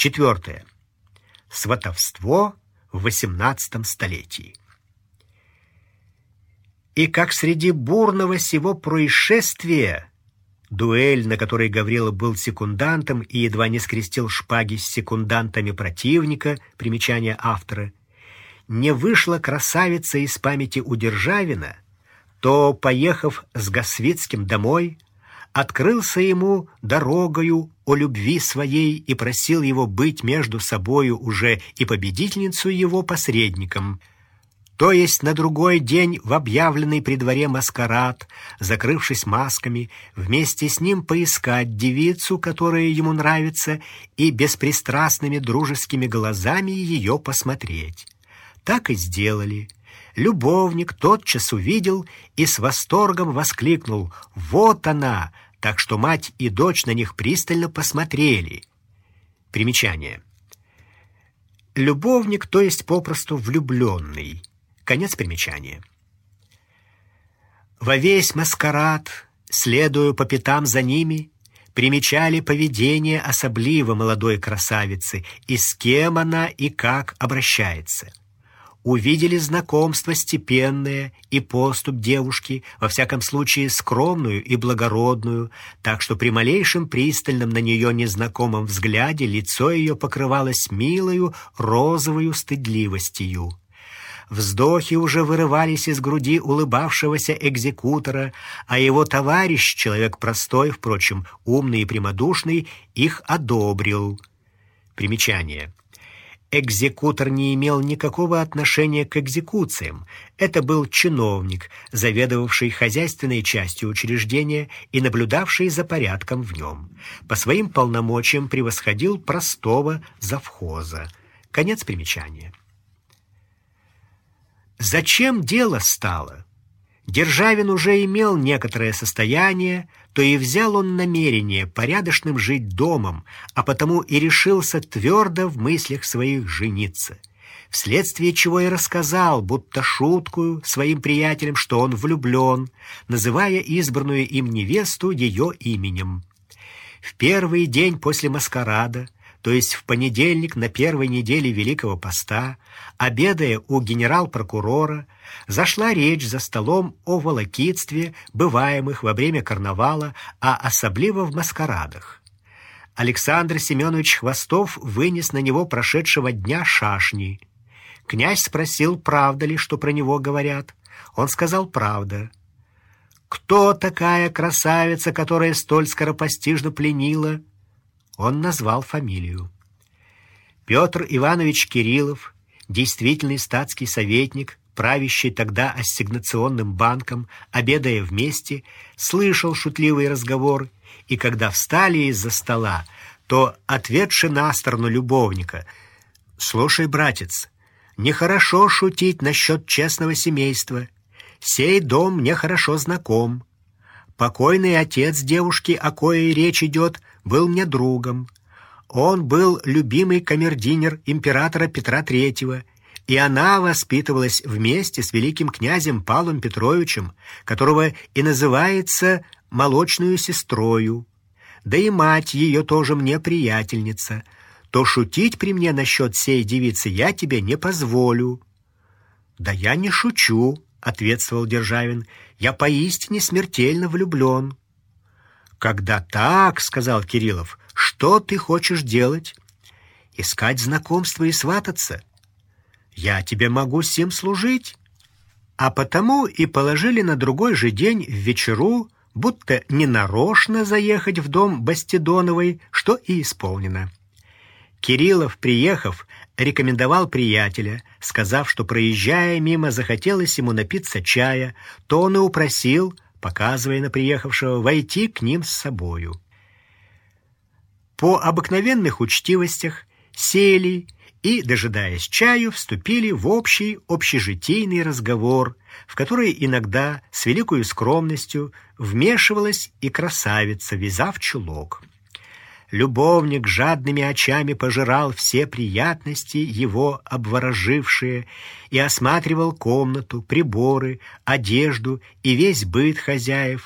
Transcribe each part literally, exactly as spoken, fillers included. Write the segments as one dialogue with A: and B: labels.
A: Четвертое. Сватовство в восемнадцатом столетии. И как среди бурного сего происшествия, дуэль, на которой Гаврила был секундантом и едва не скрестил шпаги с секундантами противника, примечание автора, не вышла красавица из памяти у Державина, то, поехав с Гасвицким домой, открылся ему дорогою о любви своей и просил его быть между собою уже и победительницу его посредником. То есть на другой день в объявленный при дворе маскарад, закрывшись масками, вместе с ним поискать девицу, которая ему нравится, и беспристрастными дружескими глазами ее посмотреть. Так и сделали. Любовник тотчас увидел и с восторгом воскликнул: «Вот она!», так что мать и дочь на них пристально посмотрели. Примечание. Любовник, то есть попросту влюбленный. Конец примечания. Во весь маскарад, следуя по пятам за ними, примечали поведение особливо молодой красавицы, и с кем она и как обращается. Увидели знакомство степенное и поступь девушки, во всяком случае скромную и благородную, так что при малейшем пристальном на нее незнакомом взгляде лицо ее покрывалось милою розовою стыдливостью. Вздохи уже вырывались из груди улыбавшегося экзекутора, а его товарищ, человек простой, впрочем, умный и прямодушный, их одобрил. Примечание. Экзекутор не имел никакого отношения к экзекуциям. Это был чиновник, заведовавший хозяйственной частью учреждения и наблюдавший за порядком в нем. По своим полномочиям превосходил простого завхоза. Конец примечания. Зачем дело стало? Державин уже имел некоторое состояние, то и взял он намерение порядочным жить домом, а потому и решился твердо в мыслях своих жениться. Вследствие чего и рассказал, будто шуткую, своим приятелям, что он влюблен, называя избранную им невесту ее именем. В первый день после маскарада, то есть в понедельник на первой неделе Великого Поста, обедая у генерал-прокурора, зашла речь за столом о волокитстве, бываемых во время карнавала, а особливо в маскарадах. Александр Семенович Хвостов вынес на него прошедшего дня шашни. Князь спросил, правда ли, что про него говорят. Он сказал: правда. Кто такая красавица, которая столь скоропостижно пленила? Он назвал фамилию. Петр Иванович Кириллов, действительный статский советник, правящий тогда ассигнационным банком, обедая вместе, слышал шутливый разговор, и когда встали из-за стола, то, ответши на сторону любовника: «Слушай, братец, нехорошо шутить насчет честного семейства. Сей дом мне хорошо знаком. Покойный отец девушки, о коей речь идет, был мне другом. Он был любимый камердинер императора Петра Третьего, и она воспитывалась вместе с великим князем Павлом Петровичем, которого и называется молочную сестрою. Да и мать ее тоже мне приятельница. То шутить при мне насчет сей девицы я тебе не позволю». «Да я не шучу», — ответствовал Державин, — «я поистине смертельно влюблен». «Когда так, — сказал Кириллов, — что ты хочешь делать? Искать знакомства и свататься? Я тебе могу сим служить». А потому и положили на другой же день в вечеру, будто ненарочно заехать в дом Бастидоновой, что и исполнено. Кириллов, приехав, рекомендовал приятеля, сказав, что, проезжая мимо, захотелось ему напиться чая, то он и упросил, показывая на приехавшего, войти к ним с собою. По обыкновенных учтивостях сели и, дожидаясь чаю, вступили в общий общежитийный разговор, в который иногда с великою скромностью вмешивалась и красавица, вязав чулок. Любовник жадными очами пожирал все приятности, его обворожившие, и осматривал комнату, приборы, одежду и весь быт хозяев,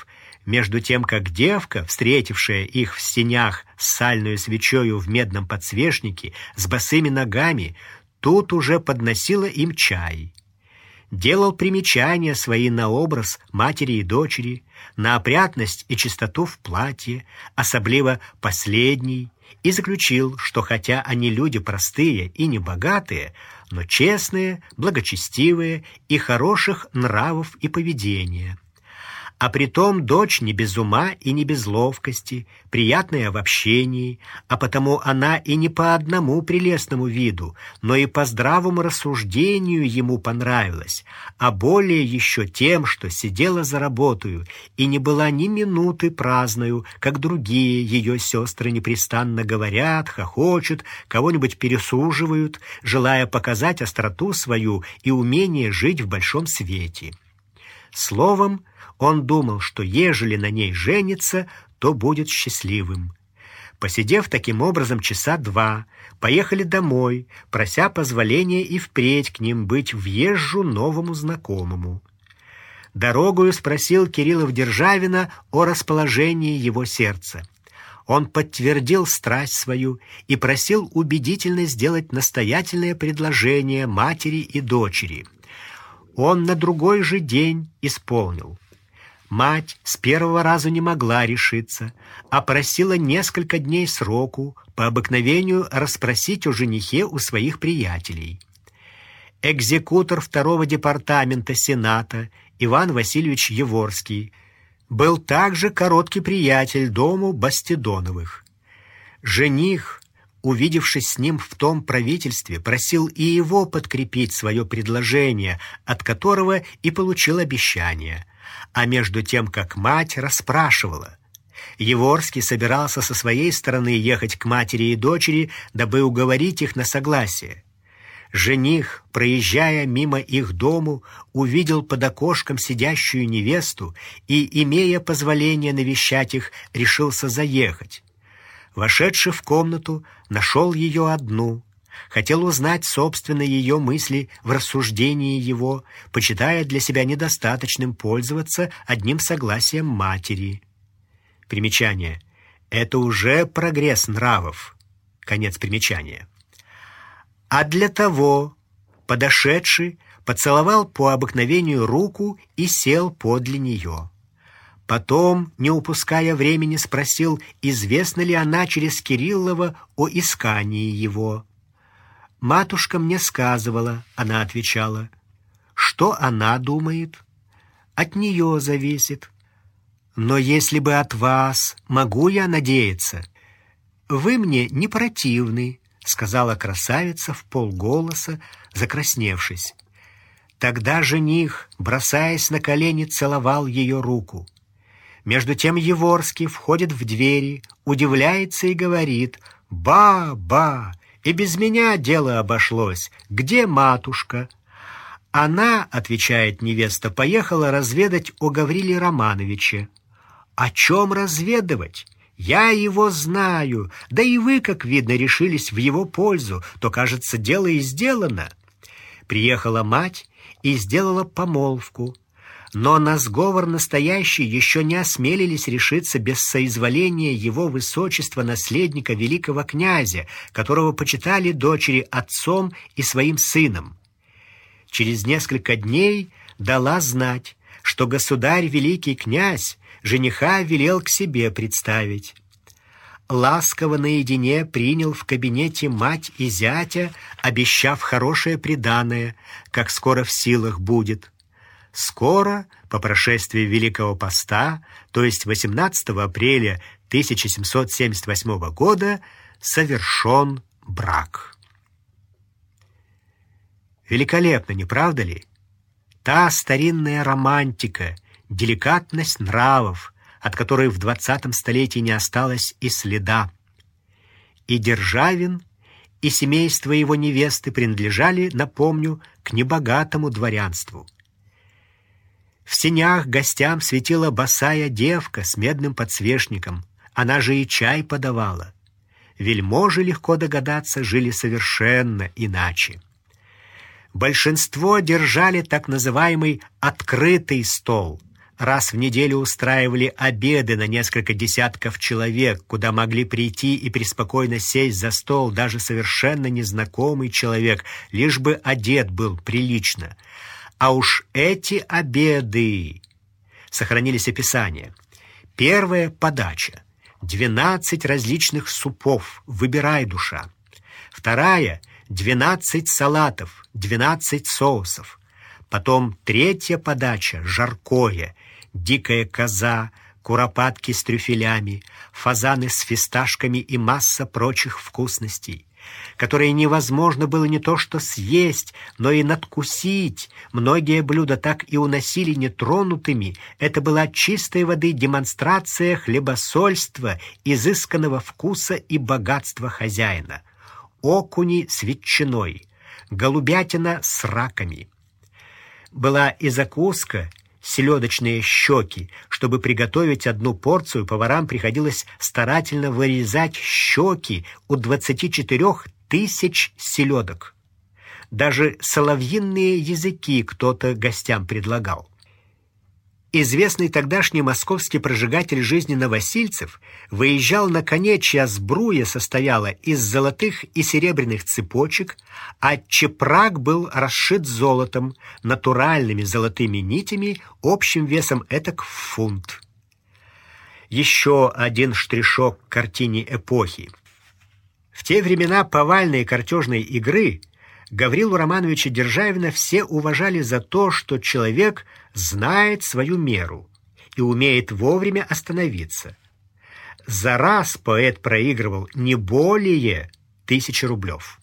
A: между тем как девка, встретившая их в сенях с сальную свечою в медном подсвечнике, с босыми ногами, тут уже подносила им чай. Делал примечания свои на образ матери и дочери, на опрятность и чистоту в платье, особливо последний, и заключил, что хотя они люди простые и небогатые, но честные, благочестивые и хороших нравов и поведения. А притом дочь не без ума и не без ловкости, приятная в общении, а потому она и не по одному прелестному виду, но и по здравому рассуждению ему понравилась, а более еще тем, что сидела за работою и не была ни минуты праздною, как другие ее сестры непрестанно говорят, хохочут, кого-нибудь пересуживают, желая показать остроту свою и умение жить в большом свете. Словом, он думал, что ежели на ней женится, то будет счастливым. Посидев таким образом часа два, поехали домой, прося позволения и впредь к ним быть въезжу новому знакомому. Дорогою спросил Кириллов Державина о расположении его сердца. Он подтвердил страсть свою и просил убедительно сделать настоятельное предложение матери и дочери. Он на другой же день исполнил. Мать с первого раза не могла решиться, а просила несколько дней сроку по обыкновению расспросить о женихе у своих приятелей. Экзекутор второго департамента Сената Иван Васильевич Еворский был также короткий приятель дому Бастидоновых. Жених, увидевшись с ним в том правительстве, просил и его подкрепить свое предложение, от которого и получил обещание. А между тем, как мать расспрашивала, Еворский собирался со своей стороны ехать к матери и дочери, дабы уговорить их на согласие. Жених, проезжая мимо их дому, увидел под окошком сидящую невесту и, имея позволение навещать их, решился заехать. Вошедший в комнату, нашел ее одну, хотел узнать собственно ее мысли в рассуждении его, почитая для себя недостаточным пользоваться одним согласием матери. Примечание. Это уже прогресс нравов. Конец примечания. А для того подошедший поцеловал по обыкновению руку и сел подле нее. Потом, не упуская времени, спросил, известно ли она через Кириллова о искании его. «Матушка мне сказывала», — она отвечала. «Что она думает? От нее зависит. Но если бы от вас, могу я надеяться? Вы мне не противны», — сказала красавица вполголоса, закрасневшись. Тогда жених, бросаясь на колени, целовал ее руку. Между тем Еворский входит в двери, удивляется и говорит: «Ба-ба! И без меня дело обошлось. Где матушка?» «Она, — отвечает невеста, — поехала разведать о Гавриле Романовиче». «О чем разведывать? Я его знаю. Да и вы, как видно, решились в его пользу, то, кажется, дело и сделано». Приехала мать и сделала помолвку. Но на сговор настоящий еще не осмелились решиться без соизволения его высочества наследника великого князя, которого почитали дочери отцом и своим сыном. Через несколько дней дала знать, что государь великий князь жениха велел к себе представить. Ласково наедине принял в кабинете мать и зятя, обещав хорошее приданое, как скоро в силах будет. Скоро, по прошествии Великого Поста, то есть восемнадцатого апреля тысяча семьсот семьдесят восьмого года, совершен брак. Великолепно, не правда ли? Та старинная романтика, деликатность нравов, от которой в двадцатом столетии не осталось и следа. И Державин, и семейство его невесты принадлежали, напомню, к небогатому дворянству. В сенях гостям светила босая девка с медным подсвечником, она же и чай подавала. Вельможи, легко догадаться, жили совершенно иначе. Большинство держали так называемый «открытый стол», Раз в неделю устраивали обеды на несколько десятков человек, куда могли прийти и преспокойно сесть за стол даже совершенно незнакомый человек, лишь бы одет был прилично. А уж эти обеды... Сохранились описания. Первая подача. Двенадцать различных супов, выбирай, душа. Вторая — двенадцать салатов, двенадцать соусов. Потом третья подача — жаркое, дикая коза, куропатки с трюфелями, фазаны с фисташками и масса прочих вкусностей, которые невозможно было не то что съесть, но и надкусить. Многие блюда так и уносили нетронутыми. Это была чистой воды демонстрация хлебосольства, изысканного вкуса и богатства хозяина. Окуни с ветчиной, голубятина с раками. Была и закуска, селедочные щеки. Чтобы приготовить одну порцию, поварам приходилось старательно вырезать щеки у двадцати четырёх тысяч селедок. Даже соловьиные языки кто-то гостям предлагал. Известный тогдашний московский прожигатель жизни Новосильцев выезжал на коне, чья сбруя состояла из золотых и серебряных цепочек, а чепрак был расшит золотом, натуральными золотыми нитями, общим весом этак в фунт. Еще один штришок к картине эпохи. В те времена повальной картежной игры Гаврилу Романовича Державина все уважали за то, что человек знает свою меру и умеет вовремя остановиться. За раз поэт проигрывал не более тысячи рублев.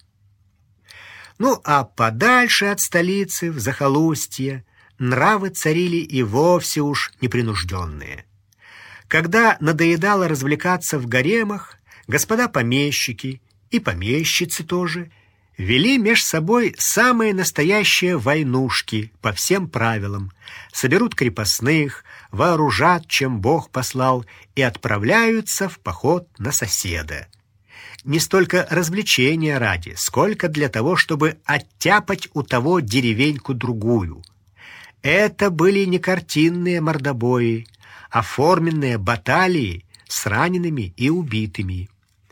A: Ну, а подальше от столицы, в захолустье, нравы царили и вовсе уж непринужденные. Когда надоедало развлекаться в гаремах, господа помещики и помещицы тоже вели меж собой самые настоящие войнушки по всем правилам, соберут крепостных, вооружат, чем Бог послал, и отправляются в поход на соседа. Не столько развлечения ради, сколько для того, чтобы оттяпать у того деревеньку-другую. Это были не картинные мордобои, а форменные баталии с ранеными и убитыми.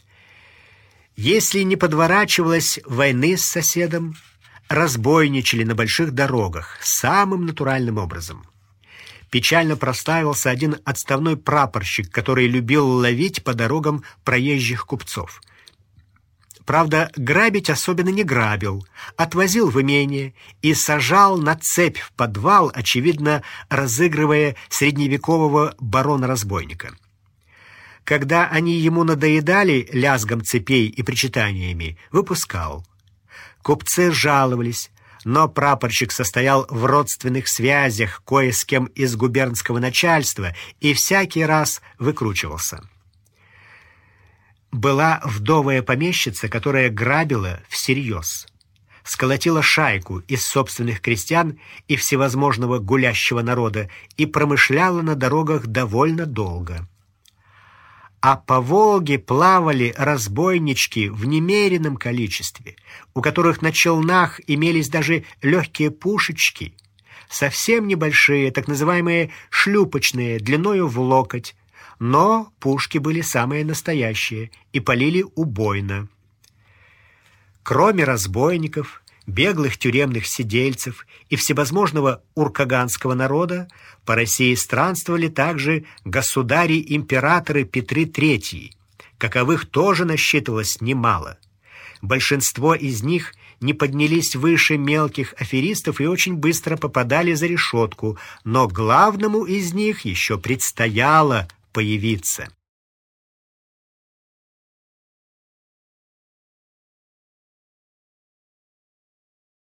A: Если не подворачивалось войны с соседом, разбойничали на больших дорогах самым натуральным образом. Печально проставился один отставной прапорщик, который любил ловить по дорогам проезжих купцов. Правда, грабить особенно не грабил, отвозил в имение и сажал на цепь в подвал, очевидно, разыгрывая средневекового барона-разбойника. Когда они ему надоедали лязгом цепей и причитаниями, выпускал. Купцы жаловались, но прапорщик состоял в родственных связях кое с кем из губернского начальства и всякий раз выкручивался. Была вдовая помещица, которая грабила всерьез. Сколотила шайку из собственных крестьян и всевозможного гулящего народа и промышляла на дорогах довольно долго. А по Волге плавали разбойнички в немеренном количестве, у которых на челнах имелись даже легкие пушечки, совсем небольшие, так называемые шлюпочные, длиною в локоть, но пушки были самые настоящие и палили убойно. Кроме разбойников, беглых тюремных сидельцев и всевозможного уркаганского народа, по России странствовали также государи-императоры Петры Третьи, каковых тоже насчитывалось немало. Большинство из них не поднялись выше мелких аферистов и очень быстро попадали за решетку, но главному из них еще предстояло появиться.